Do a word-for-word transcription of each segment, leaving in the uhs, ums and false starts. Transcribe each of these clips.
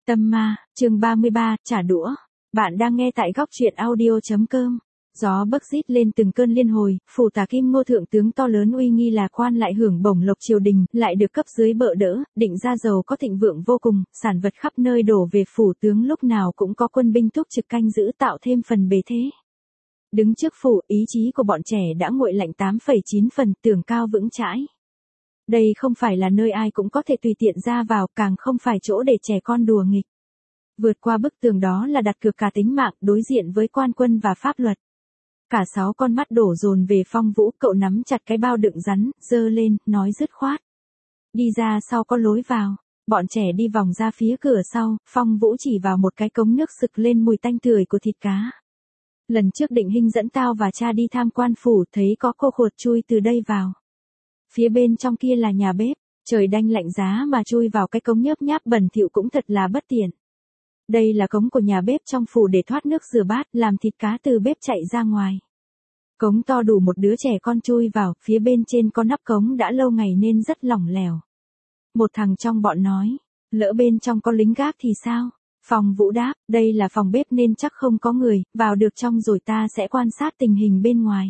Tâm ma, chương ba mươi ba, trả đũa. Bạn đang nghe tại góc truyện audio.com. Gió bấc rít lên từng cơn liên hồi, phủ tà Kim Ngô thượng tướng to lớn uy nghi là quan lại hưởng bổng lộc triều đình, lại được cấp dưới bợ đỡ, định ra giàu có thịnh vượng vô cùng, sản vật khắp nơi đổ về phủ tướng, lúc nào cũng có quân binh túc trực canh giữ tạo thêm phần bề thế. Đứng trước phủ, ý chí của bọn trẻ đã nguội lạnh tám phẩy chín phần, tường cao vững chãi. Đây không phải là nơi ai cũng có thể tùy tiện ra vào, càng không phải chỗ để trẻ con đùa nghịch. Vượt qua bức tường đó là đặt cược cả tính mạng, đối diện với quan quân và pháp luật. Cả sáu con mắt đổ dồn về Phong Vũ, cậu nắm chặt cái bao đựng rắn, giơ lên, nói dứt khoát. Đi ra sau có lối vào. Bọn trẻ đi vòng ra phía cửa sau, Phong Vũ chỉ vào một cái cống nước sực lên mùi tanh tưởi của thịt cá. Lần trước Định Hinh dẫn tao và cha đi tham quan phủ, thấy có cô khuột chui từ đây vào. Phía bên trong kia là nhà bếp, trời đanh lạnh giá mà chui vào cái cống nhớp nháp bẩn thỉu cũng thật là bất tiện. Đây là cống của nhà bếp trong phủ để thoát nước rửa bát, làm thịt cá từ bếp chạy ra ngoài. Cống to đủ một đứa trẻ con chui vào, phía bên trên có nắp cống đã lâu ngày nên rất lỏng lẻo. Một thằng trong bọn nói, lỡ bên trong có lính gác thì sao? Phong Vũ đáp, đây là phòng bếp nên chắc không có người, vào được trong rồi ta sẽ quan sát tình hình bên ngoài.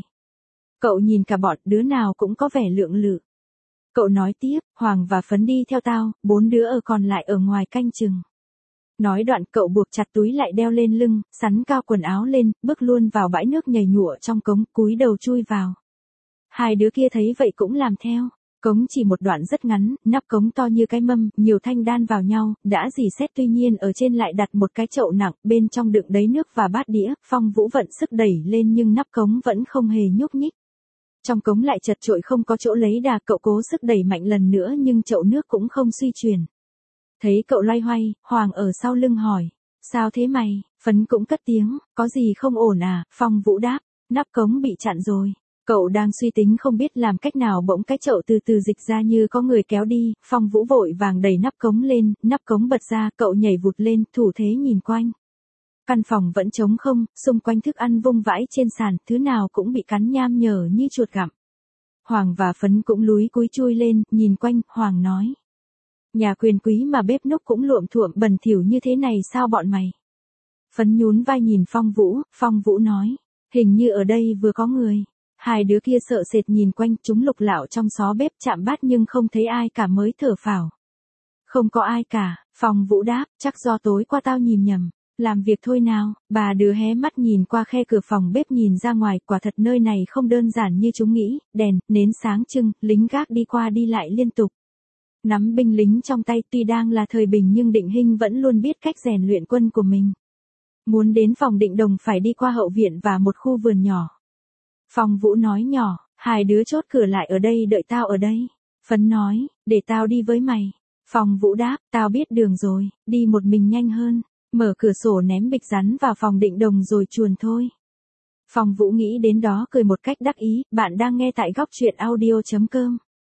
Cậu nhìn cả bọn, đứa nào cũng có vẻ lượng lự. Cậu nói tiếp, Hoàng và Phấn đi theo tao, bốn đứa ở còn lại ở ngoài canh chừng. Nói đoạn cậu buộc chặt túi lại đeo lên lưng, sắn cao quần áo lên, bước luôn vào bãi nước nhảy nhụa trong cống, cúi đầu chui vào. Hai đứa kia thấy vậy cũng làm theo. Cống chỉ một đoạn rất ngắn, nắp cống to như cái mâm, nhiều thanh đan vào nhau, đã rỉ sét, tuy nhiên ở trên lại đặt một cái chậu nặng, bên trong đựng đầy nước và bát đĩa. Phong Vũ vận sức đẩy lên nhưng nắp cống vẫn không hề nhúc nhích. Trong cống lại chật chội không có chỗ lấy đà, cậu cố sức đẩy mạnh lần nữa nhưng chậu nước cũng không suy chuyển. Thấy cậu loay hoay, Hoàng ở sau lưng hỏi, sao thế mày? Phấn cũng cất tiếng, có gì không ổn à? Phong Vũ đáp, nắp cống bị chặn rồi. Cậu đang suy tính không biết làm cách nào, bỗng cái chậu từ từ dịch ra như có người kéo đi. Phong Vũ vội vàng đẩy nắp cống lên, nắp cống bật ra, cậu nhảy vụt lên, thủ thế nhìn quanh. Căn phòng vẫn trống không, xung quanh thức ăn vung vãi trên sàn, thứ nào cũng bị cắn nham nhở như chuột gặm. Hoàng và Phấn cũng lúi cúi chui lên, nhìn quanh. Hoàng nói, nhà quyền quý mà bếp núc cũng luộm thuộm bẩn thỉu như thế này sao bọn mày? Phấn nhún vai nhìn Phong Vũ, Phong Vũ nói, hình như ở đây vừa có người. Hai đứa kia sợ sệt nhìn quanh, chúng lục lạo trong xó bếp chạm bát nhưng không thấy ai cả mới thở phào. Không có ai cả. Phong Vũ đáp, chắc do tối qua tao nhìn nhầm. Làm việc thôi nào. Bà đứa hé mắt nhìn qua khe cửa phòng bếp nhìn ra ngoài, quả thật nơi này không đơn giản như chúng nghĩ, đèn, nến sáng trưng, lính gác đi qua đi lại liên tục. Nắm binh lính trong tay, tuy đang là thời bình nhưng Định Hinh vẫn luôn biết cách rèn luyện quân của mình. Muốn đến phòng Định Đồng phải đi qua hậu viện và một khu vườn nhỏ. Phong Vũ nói nhỏ, hai đứa chốt cửa lại ở đây đợi tao ở đây. Phấn nói, để tao đi với mày. Phong Vũ đáp, tao biết đường rồi, đi một mình nhanh hơn. Mở cửa sổ ném bịch rắn vào phòng Định Đồng rồi chuồn thôi. Phong Vũ nghĩ đến đó cười một cách đắc ý. Bạn đang nghe tại góc truyện audio.com.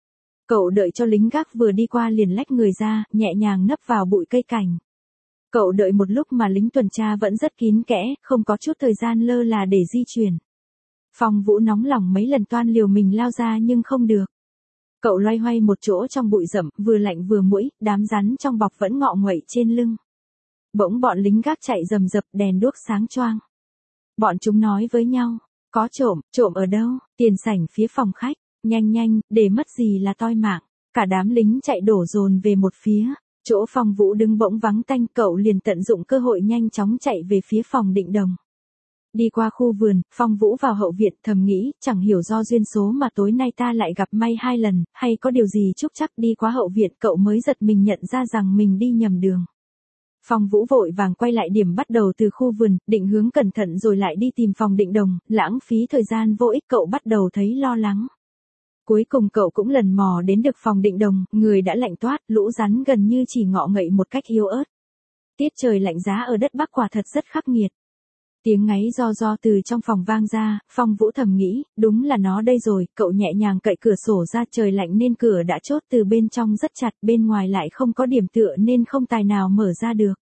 Cậu đợi cho lính gác vừa đi qua liền lách người ra, nhẹ nhàng nấp vào bụi cây cảnh. Cậu đợi một lúc mà lính tuần tra vẫn rất kín kẽ, không có chút thời gian lơ là để di chuyển. Phong Vũ nóng lòng mấy lần toan liều mình lao ra nhưng không được. Cậu loay hoay một chỗ trong bụi rậm, vừa lạnh vừa muỗi, đám rắn trong bọc vẫn ngọ nguậy trên lưng. Bỗng bọn lính gác chạy rầm rập, đèn đuốc sáng choang. Bọn chúng nói với nhau, có trộm, trộm ở đâu? Tiền sảnh phía phòng khách, nhanh nhanh, để mất gì là toi mạng. Cả đám lính chạy đổ dồn về một phía, chỗ Phong Vũ đứng bỗng vắng tanh, cậu liền tận dụng cơ hội nhanh chóng chạy về phía phòng Định Đồng. Đi qua khu vườn, Phong Vũ vào hậu viện, thầm nghĩ, chẳng hiểu do duyên số mà tối nay ta lại gặp may hai lần, hay có điều gì trúc trắc. Đi qua hậu viện cậu mới giật mình nhận ra rằng mình đi nhầm đường. Phong Vũ vội vàng quay lại điểm bắt đầu từ khu vườn, định hướng cẩn thận rồi lại đi tìm phòng Định Đồng, lãng phí thời gian vô ích, cậu bắt đầu thấy lo lắng. Cuối cùng cậu cũng lần mò đến được phòng Định Đồng, người đã lạnh toát, lũ rắn gần như chỉ ngọ ngậy một cách yếu ớt. Tiết trời lạnh giá ở đất Bắc quả thật rất khắc nghiệt. Tiếng ngáy ro ro từ trong phòng vang ra, Phong Vũ thầm nghĩ, đúng là nó đây rồi, cậu nhẹ nhàng cậy cửa sổ ra, trời lạnh nên cửa đã chốt từ bên trong rất chặt, bên ngoài lại không có điểm tựa nên không tài nào mở ra được.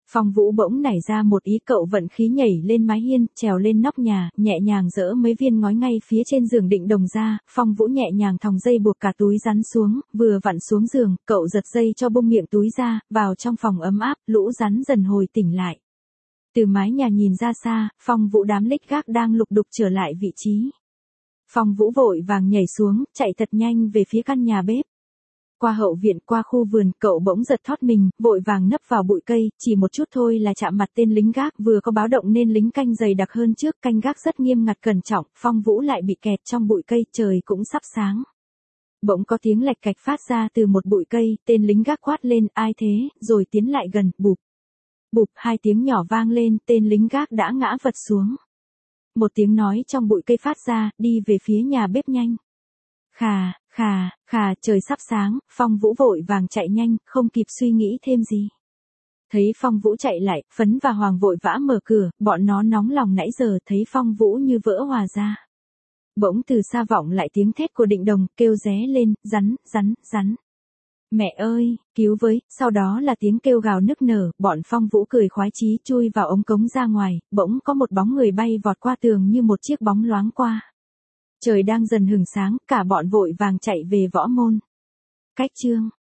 Phong Vũ bỗng nảy ra một ý, cậu vận khí nhảy lên mái hiên, trèo lên nóc nhà, nhẹ nhàng dỡ mấy viên ngói ngay phía trên giường định đồng ra. Phong Vũ nhẹ nhàng thòng dây buộc cả túi rắn xuống, vừa vặn xuống giường, cậu giật dây cho bung miệng túi ra, vào trong phòng ấm áp, lũ rắn dần hồi tỉnh lại. Từ mái nhà nhìn ra xa, Phong Vũ đám lích gác đang lục đục trở lại vị trí. Phong Vũ vội vàng nhảy xuống, chạy thật nhanh về phía căn nhà bếp. Qua hậu viện, qua khu vườn, cậu bỗng giật thót mình, vội vàng nấp vào bụi cây, chỉ một chút thôi là chạm mặt tên lính gác, vừa có báo động nên lính canh dày đặc hơn trước, canh gác rất nghiêm ngặt cẩn trọng, Phong Vũ lại bị kẹt trong bụi cây, trời cũng sắp sáng. Bỗng có tiếng lạch cạch phát ra từ một bụi cây, tên lính gác quát lên, ai thế, rồi tiến lại gần, bụp. Bụp, hai tiếng nhỏ vang lên, tên lính gác đã ngã vật xuống. Một tiếng nói trong bụi cây phát ra, đi về phía nhà bếp nhanh. Khà, khà, khà, trời sắp sáng, Phong Vũ vội vàng chạy nhanh, không kịp suy nghĩ thêm gì. Thấy Phong Vũ chạy lại, Phấn và Hoàng vội vã mở cửa, bọn nó nóng lòng nãy giờ, thấy Phong Vũ như vỡ hòa ra. Bỗng từ xa vọng lại tiếng thét của Định Đồng, kêu ré lên, rắn, rắn, rắn. Mẹ ơi, cứu với, sau đó là tiếng kêu gào nức nở, bọn Phong Vũ cười khoái chí chui vào ống cống ra ngoài, bỗng có một bóng người bay vọt qua tường như một chiếc bóng loáng qua. Trời đang dần hửng sáng, cả bọn vội vàng chạy về võ môn. Cách chương